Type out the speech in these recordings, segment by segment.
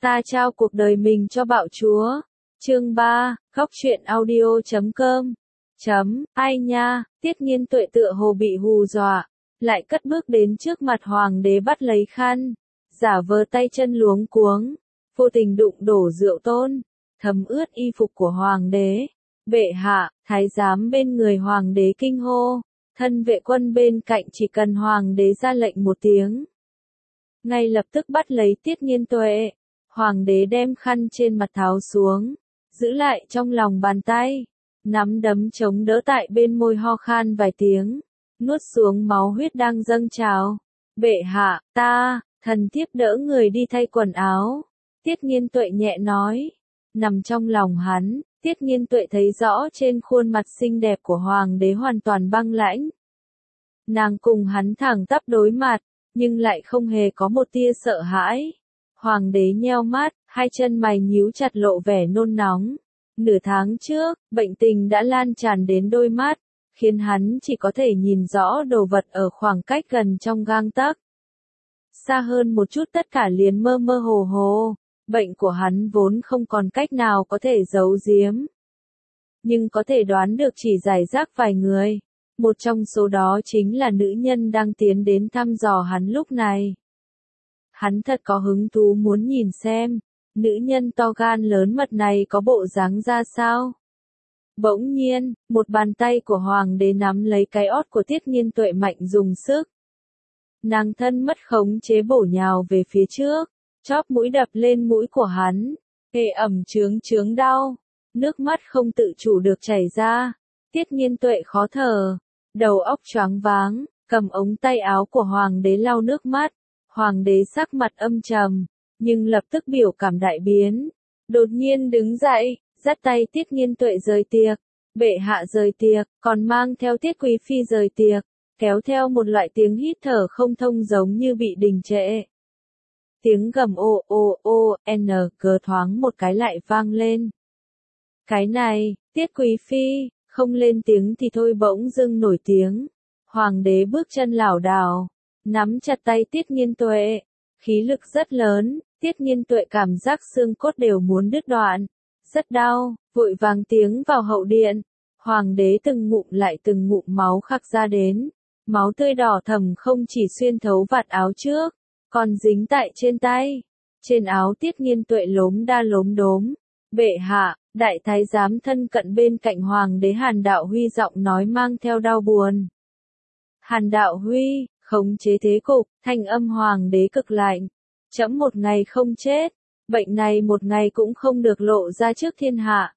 Ta trao cuộc đời mình cho bạo chúa. Chương 3, Góc truyện audio.com. Ai nha, Tiết Nghiên Tuệ tựa hồ bị hù dọa, lại cất bước đến trước mặt hoàng đế bắt lấy khăn, giả vờ tay chân luống cuống, vô tình đụng đổ rượu tôn, thấm ướt y phục của hoàng đế. Bệ hạ, thái giám bên người hoàng đế kinh hô, thân vệ quân bên cạnh chỉ cần hoàng đế ra lệnh một tiếng, ngay lập tức bắt lấy Tiết Nghiên Tuệ. Hoàng đế đem khăn trên mặt tháo xuống, giữ lại trong lòng bàn tay, nắm đấm chống đỡ tại bên môi, ho khan vài tiếng, nuốt xuống máu huyết đang dâng trào. Bệ hạ, thần thiếp đỡ người đi thay quần áo. Tiết Nghiên Tuệ nhẹ nói. Nằm trong lòng hắn, Tiết Nghiên Tuệ thấy rõ trên khuôn mặt xinh đẹp của hoàng đế hoàn toàn băng lãnh. Nàng cùng hắn thẳng tắp đối mặt, nhưng lại không hề có một tia sợ hãi. Hoàng đế nheo mắt, hai chân mày nhíu chặt lộ vẻ nôn nóng. Nửa tháng trước, bệnh tình đã lan tràn đến đôi mắt, khiến hắn chỉ có thể nhìn rõ đồ vật ở khoảng cách gần trong gang tấc. Xa hơn một chút tất cả liền mơ mơ hồ hồ, bệnh của hắn vốn không còn cách nào có thể giấu giếm. Nhưng có thể đoán được chỉ rải rác vài người, một trong số đó chính là nữ nhân đang tiến đến thăm dò hắn lúc này. Hắn thật có hứng thú muốn nhìn xem, nữ nhân to gan lớn mật này có bộ dáng ra sao. Bỗng nhiên, một bàn tay của hoàng đế nắm lấy cái ót của Tiết Nghiên Tuệ mạnh dùng sức. Nàng thân mất khống chế bổ nhào về phía trước, chóp mũi đập lên mũi của hắn, ê ẩm chướng đau, nước mắt không tự chủ được chảy ra. Tiết Nghiên Tuệ khó thở, đầu óc choáng váng, cầm ống tay áo của hoàng đế lau nước mắt. Hoàng đế sắc mặt âm trầm, nhưng lập tức biểu cảm đại biến. Đột nhiên đứng dậy, dắt tay Tiết Nghiên Tuệ rời tiệc. Bệ hạ rời tiệc, còn mang theo Tiết Quý Phi rời tiệc, kéo theo một loại tiếng hít thở không thông giống như bị đình trệ. Tiếng gầm cờ thoáng một cái lại vang lên. Cái này, Tiết Quý Phi, không lên tiếng thì thôi bỗng dưng nổi tiếng. Hoàng đế bước chân lảo đảo, nắm chặt tay Tiết Nghiên Tuệ, khí lực rất lớn, Tiết Nghiên Tuệ cảm giác xương cốt đều muốn đứt đoạn, rất đau, vội vàng tiếng vào hậu điện. Hoàng đế từng ngụm lại từng ngụm máu khạc ra đến, máu tươi đỏ thẫm không chỉ xuyên thấu vạt áo trước, còn dính tại trên tay. Trên áo Tiết Nghiên Tuệ lốm đa lốm đốm. Bệ hạ, đại thái giám thân cận bên cạnh hoàng đế Hàn Đạo Huy giọng nói mang theo đau buồn. Hàn Đạo Huy, khống chế thế cục, thanh âm hoàng đế cực lạnh. Trẫm một ngày không chết, bệnh này một ngày cũng không được lộ ra trước thiên hạ.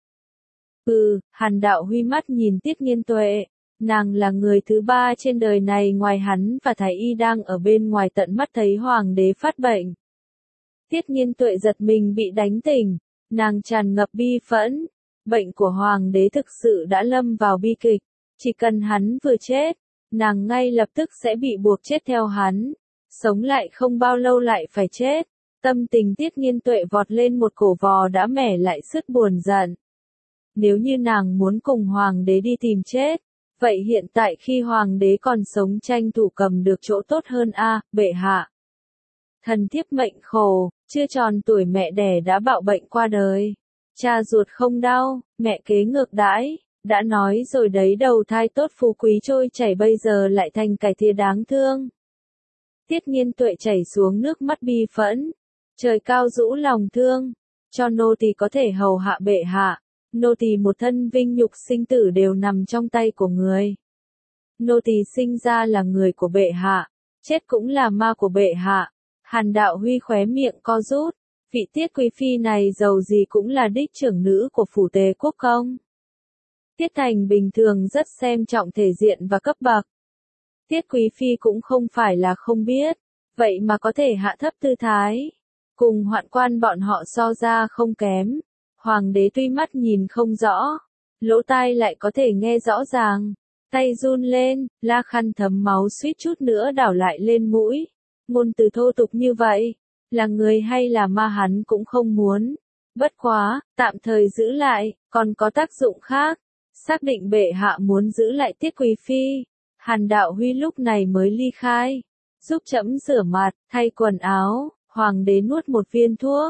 Hàn Đạo Huy mắt nhìn Tiết Nghiên Tuệ, nàng là người thứ ba trên đời này ngoài hắn và thái y đang ở bên ngoài tận mắt thấy hoàng đế phát bệnh. Tiết Nghiên Tuệ giật mình bị đánh tỉnh, nàng tràn ngập bi phẫn, bệnh của hoàng đế thực sự đã lâm vào bi kịch, chỉ cần hắn vừa chết, nàng ngay lập tức sẽ bị buộc chết theo hắn, sống lại không bao lâu lại phải chết. Tâm tình Tiết Nghiên Tuệ vọt lên một cổ vò đã mẻ lại sức buồn giận. Nếu như nàng muốn cùng hoàng đế đi tìm chết, vậy hiện tại khi hoàng đế còn sống tranh thủ cầm được chỗ tốt hơn bệ hạ. Thần thiếp mệnh khổ, chưa tròn tuổi mẹ đẻ đã bạo bệnh qua đời. Cha ruột không đau, mẹ kế ngược đãi, đã nói rồi đấy, đầu thai tốt phú quý trôi chảy bây giờ lại thành cái thìa đáng thương. Tiết Nghiên Tuệ chảy xuống nước mắt bi phẫn. Trời cao rũ lòng thương, cho nô tỳ có thể hầu hạ bệ hạ, nô tỳ một thân vinh nhục sinh tử đều nằm trong tay của người. Nô tỳ sinh ra là người của bệ hạ, chết cũng là ma của bệ hạ. Hàn Đạo Huy khóe miệng co rút, vị Tiết Quý Phi này dầu gì cũng là đích trưởng nữ của phủ Tề Quốc công. Tiết Thành bình thường rất xem trọng thể diện và cấp bậc. Tiết Quý Phi cũng không phải là không biết, vậy mà có thể hạ thấp tư thái. Cùng hoạn quan bọn họ so ra không kém. Hoàng đế tuy mắt nhìn không rõ, lỗ tai lại có thể nghe rõ ràng. Tay run lên, la khăn thấm máu suýt chút nữa đảo lại lên mũi. Ngôn từ thô tục như vậy, là người hay là ma hắn cũng không muốn. Bất quá, tạm thời giữ lại, còn có tác dụng khác. Xác định bệ hạ muốn giữ lại Tiết Quý Phi, Hàn Đạo Huy lúc này mới ly khai, giúp trẫm rửa mặt, thay quần áo. Hoàng đế nuốt một viên thuốc,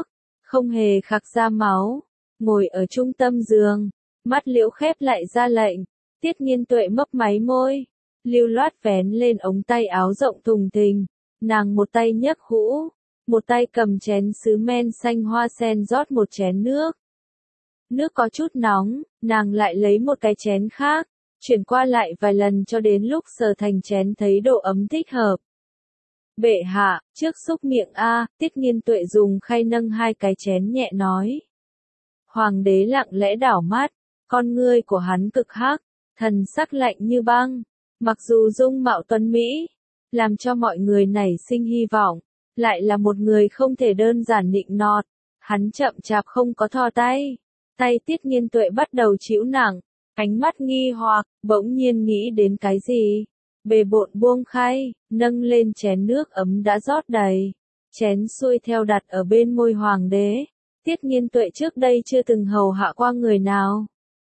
không hề khạc ra máu, ngồi ở trung tâm giường, mắt Liễu khép lại ra lệnh. Tiết Nghiên Tuệ mấp máy môi, lưu loát vén lên ống tay áo rộng thùng thình, nàng một tay nhấc hũ, một tay cầm chén sứ men xanh hoa sen rót một chén nước. Nước có chút nóng, nàng lại lấy một cái chén khác, chuyển qua lại vài lần cho đến lúc sờ thành chén thấy độ ấm thích hợp. Bệ hạ, trước xúc miệng a, Tiết Nghiên Tuệ dùng khay nâng hai cái chén nhẹ nói. Hoàng đế lặng lẽ đảo mắt, con ngươi của hắn cực hắc, thần sắc lạnh như băng, mặc dù dung mạo tuấn mỹ, làm cho mọi người nảy sinh hy vọng, lại là một người không thể đơn giản nịnh nọt, hắn chậm chạp không có thò tay, tay Tiết Nghiên Tuệ bắt đầu chịu nặng, ánh mắt nghi hoặc, bỗng nhiên nghĩ đến cái gì, bề bộn buông khay, nâng lên chén nước ấm đã rót đầy, chén xuôi theo đặt ở bên môi hoàng đế, Tiết Nghiên Tuệ trước đây chưa từng hầu hạ qua người nào.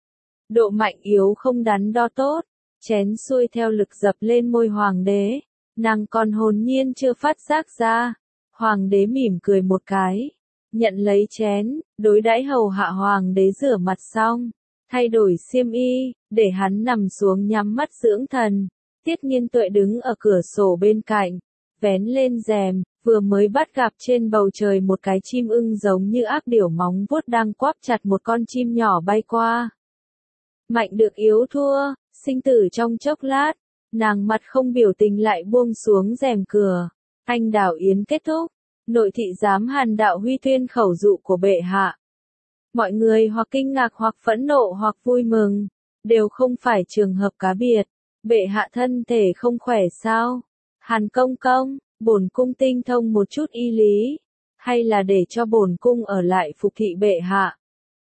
Độ mạnh yếu không đắn đo tốt, chén xuôi theo lực dập lên môi hoàng đế, nàng còn hồn nhiên chưa phát giác ra. Hoàng đế mỉm cười một cái, nhận lấy chén, đối đãi hầu hạ hoàng đế rửa mặt xong, thay đổi xiêm y, để hắn nằm xuống nhắm mắt dưỡng thần. Tiết Nghiên Tuệ đứng ở cửa sổ bên cạnh, vén lên rèm, vừa mới bắt gặp trên bầu trời một cái chim ưng giống như ác điểu móng vuốt đang quắp chặt một con chim nhỏ bay qua. Mạnh được yếu thua, sinh tử trong chốc lát, nàng mặt không biểu tình lại buông xuống rèm cửa. Anh đảo yến kết thúc, nội thị giám Hàn Đạo Huy tuyên khẩu dụ của bệ hạ. Mọi người hoặc kinh ngạc hoặc phẫn nộ hoặc vui mừng, đều không phải trường hợp cá biệt. Bệ hạ thân thể không khỏe sao? Hàn công công, bổn cung tinh thông một chút y lý, hay là để cho bổn cung ở lại phục thị bệ hạ?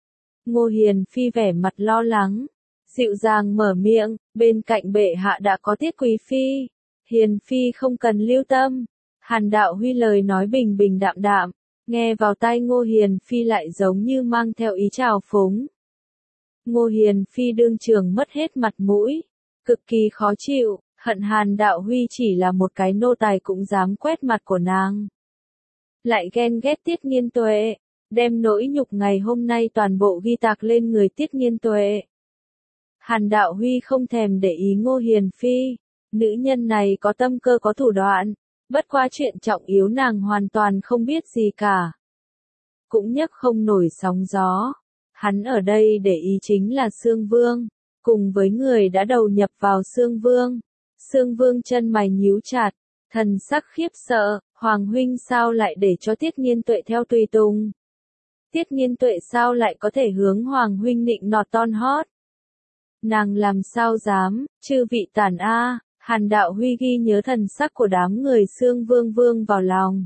Ngô Hiền Phi vẻ mặt lo lắng, dịu dàng mở miệng, bên cạnh bệ hạ đã có Tiết Quý Phi, Hiền Phi không cần lưu tâm. Hàn Đạo Huy lời nói bình bình đạm đạm, nghe vào tai Ngô Hiền Phi lại giống như mang theo ý trào phúng. Ngô Hiền Phi đương trường mất hết mặt mũi, cực kỳ khó chịu, hận Hàn Đạo Huy chỉ là một cái nô tài cũng dám quét mặt của nàng. Lại ghen ghét Tiết Nghiên Tuệ, đem nỗi nhục ngày hôm nay toàn bộ ghi tạc lên người Tiết Nghiên Tuệ. Hàn Đạo Huy không thèm để ý Ngô Hiền Phi, nữ nhân này có tâm cơ có thủ đoạn, bất qua chuyện trọng yếu nàng hoàn toàn không biết gì cả. Cũng nhấc không nổi sóng gió, hắn ở đây để ý chính là Xương Vương, cùng với người đã đầu nhập vào Xương Vương. Xương Vương chân mày nhíu chặt, thần sắc khiếp sợ, Hoàng huynh sao lại để cho Tiết Nghiên Tuệ theo tùy tùng? Tiết Nghiên Tuệ sao lại có thể hướng Hoàng huynh nịnh nọt ton hót? Nàng làm sao dám, chư vị tản a. Hàn Đạo Huy ghi nhớ thần sắc của đám người Xương Vương vương vào lòng.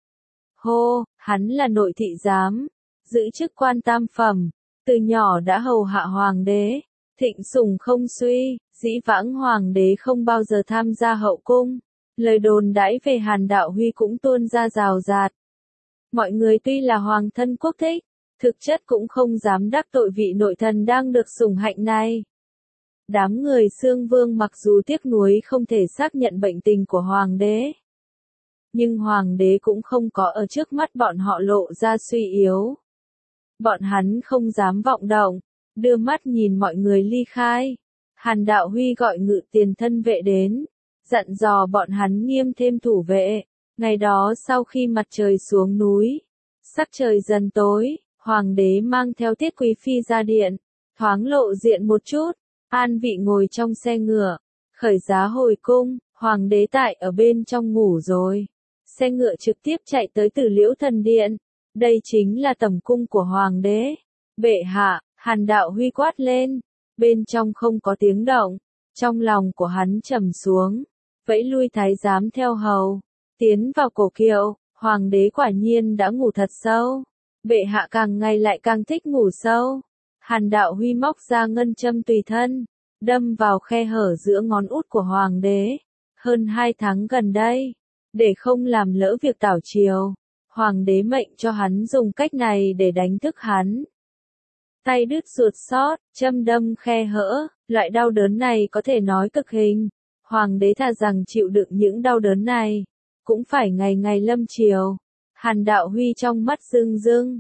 Hô, hắn là nội thị giám, giữ chức quan tam phẩm, từ nhỏ đã hầu hạ hoàng đế, thịnh sủng không suy, dĩ vãng hoàng đế không bao giờ tham gia hậu cung. Lời đồn đãi về Hàn Đạo Huy cũng tuôn ra rào rạt. Mọi người tuy là hoàng thân quốc thích, thực chất cũng không dám đắc tội vị nội thần đang được sủng hạnh này. Đám người Xương Vương mặc dù tiếc nuối không thể xác nhận bệnh tình của hoàng đế, nhưng hoàng đế cũng không có ở trước mắt bọn họ lộ ra suy yếu. Bọn hắn không dám vọng động, đưa mắt nhìn mọi người ly khai. Hàn Đạo Huy gọi ngự tiền thân vệ đến, dặn dò bọn hắn nghiêm thêm thủ vệ. Ngày đó sau khi mặt trời xuống núi, sắc trời dần tối, hoàng đế mang theo Tiết Quý Phi ra điện, thoáng lộ diện một chút. An vị ngồi trong xe ngựa, khởi giá hồi cung, hoàng đế tại ở bên trong ngủ rồi. Xe ngựa trực tiếp chạy tới Tử Liễu Thần Điện, đây chính là tẩm cung của hoàng đế. Bệ hạ, Hàn Đạo Huy quát lên, bên trong không có tiếng động, trong lòng của hắn trầm xuống, vẫy lui thái giám theo hầu, tiến vào cổ kiệu, hoàng đế quả nhiên đã ngủ thật sâu. Bệ hạ càng ngày lại càng thích ngủ sâu. Hàn Đạo Huy móc ra ngân châm tùy thân, đâm vào khe hở giữa ngón út của hoàng đế. Hơn 2 tháng gần đây, để không làm lỡ việc tảo triều, hoàng đế mệnh cho hắn dùng cách này để đánh thức hắn. Tay đứt ruột xót, châm đâm khe hở, loại đau đớn này có thể nói cực hình. Hoàng đế thà rằng chịu đựng những đau đớn này, cũng phải ngày ngày lâm triều. Hàn Đạo Huy trong mắt rưng rưng,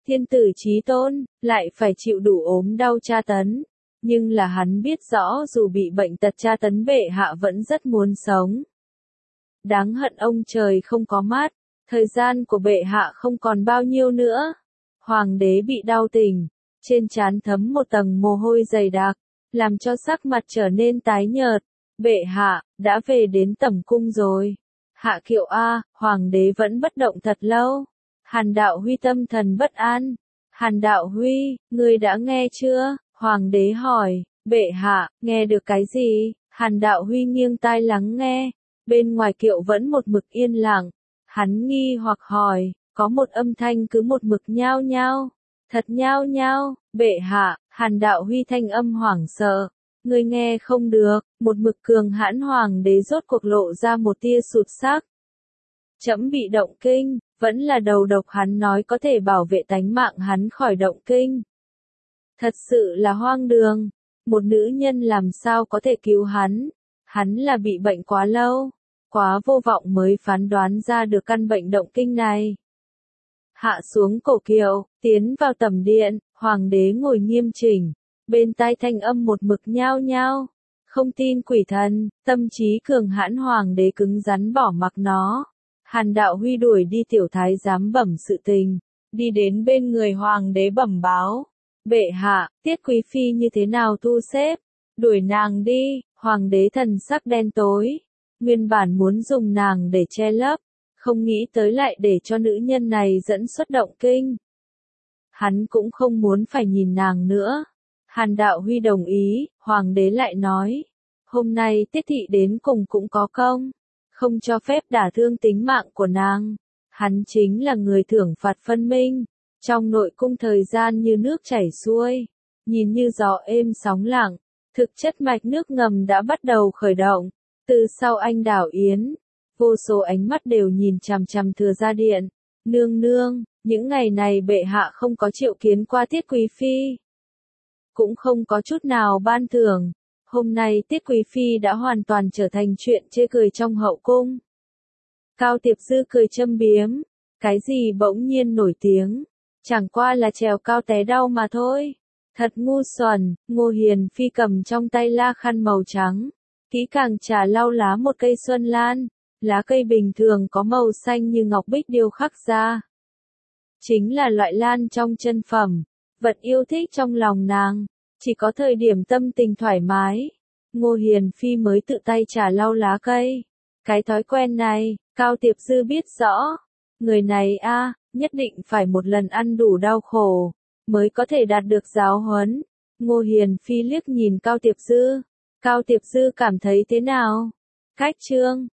thiên tử chí tôn, lại phải chịu đủ ốm đau tra tấn. Nhưng là hắn biết rõ dù bị bệnh tật tra tấn bệ hạ vẫn rất muốn sống. Đáng hận ông trời không có mắt, thời gian của bệ hạ không còn bao nhiêu nữa. Hoàng đế bị đau tình, trên trán thấm một tầng mồ hôi dày đặc, làm cho sắc mặt trở nên tái nhợt. Bệ hạ, đã về đến tẩm cung rồi. Hạ Kiệu a, hoàng đế vẫn bất động thật lâu. Hàn Đạo Huy tâm thần bất an. Hàn Đạo Huy, ngươi đã nghe chưa? Hoàng đế hỏi. Bệ hạ, nghe được cái gì? Hàn Đạo Huy nghiêng tai lắng nghe. Bên ngoài kiệu vẫn một mực yên lặng. Hắn nghi hoặc hỏi, có một âm thanh cứ một mực nhao nhao. Thật nhao nhao, bệ hạ. Hàn Đạo Huy thanh âm hoảng sợ. Ngươi nghe không được, một mực cường hãn hoàng đế rốt cuộc lộ ra một tia sụt sắc. Trẫm bị động kinh, vẫn là đầu độc hắn nói có thể bảo vệ tánh mạng hắn khỏi động kinh. Thật sự là hoang đường, một nữ nhân làm sao có thể cứu hắn là bị bệnh quá lâu, quá vô vọng mới phán đoán ra được căn bệnh động kinh này. Hạ xuống cổ kiệu, tiến vào tẩm điện, hoàng đế ngồi nghiêm chỉnh. Bên tai thanh âm một mực nhao nhao, không tin quỷ thần, tâm trí cường hãn hoàng đế cứng rắn bỏ mặc nó. Hàn Đạo Huy đuổi đi tiểu thái giám bẩm sự tình, đi đến bên người hoàng đế bẩm báo. Bệ hạ, Tiết Quý Phi như thế nào thu xếp? Đuổi nàng đi, hoàng đế thần sắc đen tối. Nguyên bản muốn dùng nàng để che lấp, không nghĩ tới lại để cho nữ nhân này dẫn xuất động kinh. Hắn cũng không muốn phải nhìn nàng nữa. Hàn Đạo Huy đồng ý, hoàng đế lại nói. Hôm nay Tiết thị đến cùng cũng có công, không cho phép đả thương tính mạng của nàng. Hắn chính là người thưởng phạt phân minh. Trong nội cung thời gian như nước chảy xuôi, nhìn như gió êm sóng lặng, thực chất mạch nước ngầm đã bắt đầu khởi động. Từ sau anh đảo yến, vô số ánh mắt đều nhìn chằm chằm Thừa Gia Điện. Nương nương, những ngày này bệ hạ không có triệu kiến qua Tiết Quý Phi, cũng không có chút nào ban thưởng. Hôm nay Tiết Quý Phi đã hoàn toàn trở thành chuyện chê cười trong hậu cung. Cao Tiệp Dư cười châm biếm, cái gì bỗng nhiên nổi tiếng, chẳng qua là trèo cao té đau mà thôi. Thật ngu xuẩn. Ngô Hiền Phi cầm trong tay la khăn màu trắng, kỹ càng trà lau lá một cây xuân lan. Lá cây bình thường có màu xanh như ngọc bích điêu khắc ra. Chính là loại lan trong chân phẩm, vật yêu thích trong lòng nàng. Chỉ có thời điểm tâm tình thoải mái, Ngô Hiền Phi mới tự tay trà lau lá cây. Cái thói quen này, Cao Tiệp Dư biết rõ. Người này nhất định phải một lần ăn đủ đau khổ, mới có thể đạt được giáo huấn. Ngô Hiền Phi liếc nhìn Cao Tiệp Dư. Cao Tiệp Dư cảm thấy thế nào? Cách chương